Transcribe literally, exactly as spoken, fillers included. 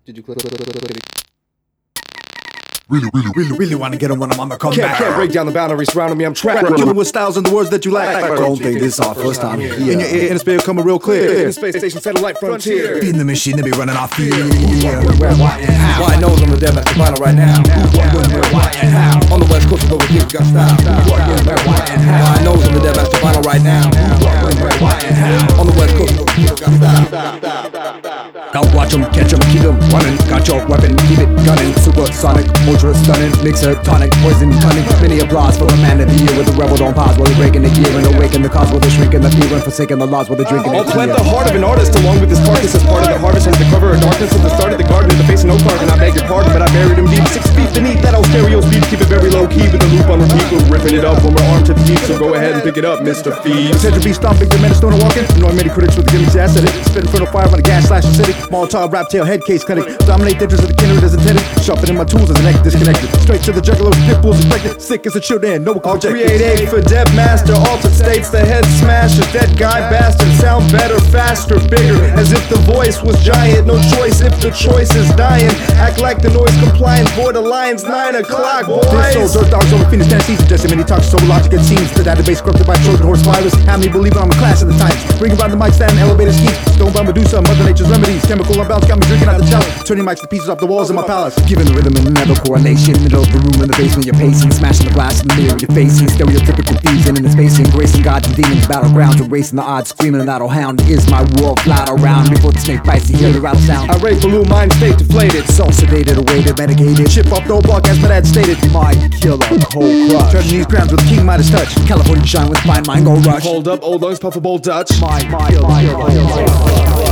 Did you click? click, click, click, click? Really, really, really, really wanna get 'em when I'm on the comeback. Can't, can't break down the boundaries surrounding me, I'm trapped. Killing with styles and the words that you lack. Don't think this is our first time. In your ear, in the spirit, coming real clear. In the space station satellite frontier. Beating the machine, they be running off fear. Where, why, and how? Why knows I'm the dev at the final right now. When, where, why, and how? On the west coast of over here, we got style. When, where, why, and how? Why knows I'm the dev at the final right now. When, where, why, and how? On the west coast of over here, we got style. Now watch 'em, catch 'em, keep 'em running. Got your weapon, keep it gunning. Supersonic, ultra stunning, mixer, tonic, poison, cunning. Many applause for the man of the year with the rebel don't pause while they're breaking the gear and awaken the cause while they're shrinking the fear and forsaking the laws while they're drinking I'll the plant beer. the heart of an artist along with his carcass as part of the harvest under the cover of darkness at the start of the garden in the face of no carbon. I beg your pardon, but I buried him deep six feet beneath that old stereo speed. Keep it very low key with the loop on repeat. We're ripping it up when we're armed to the teeth, so go ahead and pick it up, Mister Feed. Said to be stomping, the man is stone walking. You know I many critics with the gimmicks, yeah, I said it. Spitting for the fire on the gas slash acidic. Molotov, rap tail, head case clinic. Dominate the interest of the kindred as intended. Sharpening my tools as a neck disconnected. Straight to the juggler, pit bulls expected. Sick as a children, no I'll object. create a for Deb Master, altered states, the head smasher, dead guy bastard, sound better, faster, bigger, as if the voice was giant, no choice if the choice is dying, act like the noise compliant, boy, the lion's nine o'clock, boys. This soul, dirt dogs over Phoenix, Tennessee, suggesting many talks, so logic it seems. The database corrupted by Trojan horse virus, have me believing I'm a class of the times. Bringing around the mic stand, elevator schemes, stoned by Medusa, Mother Nature's remedies, chemical unbalance got me drinking out the chalice, turning mics to pieces off the walls in my palace. Giving the rhythm and another correlation, middle of the room in the basement, you're pacing, smashing the glass in the mirror, you're facing stereotypical fusion in the space, embracing gods and demons, battlegrounds, erasing the odds, screaming that hound is my world, flat around before the snake bites, you hear the rattle sound. I rape blue mind state deflated, So sedated, awaited, medicated, chip off the block as my dad stated. My killer, whole crush. Treading these grounds with King Midas touch. California shine with fine mind, go rush. hold up, old lungs, puffable Dutch. My, my, my, my, my, my, my.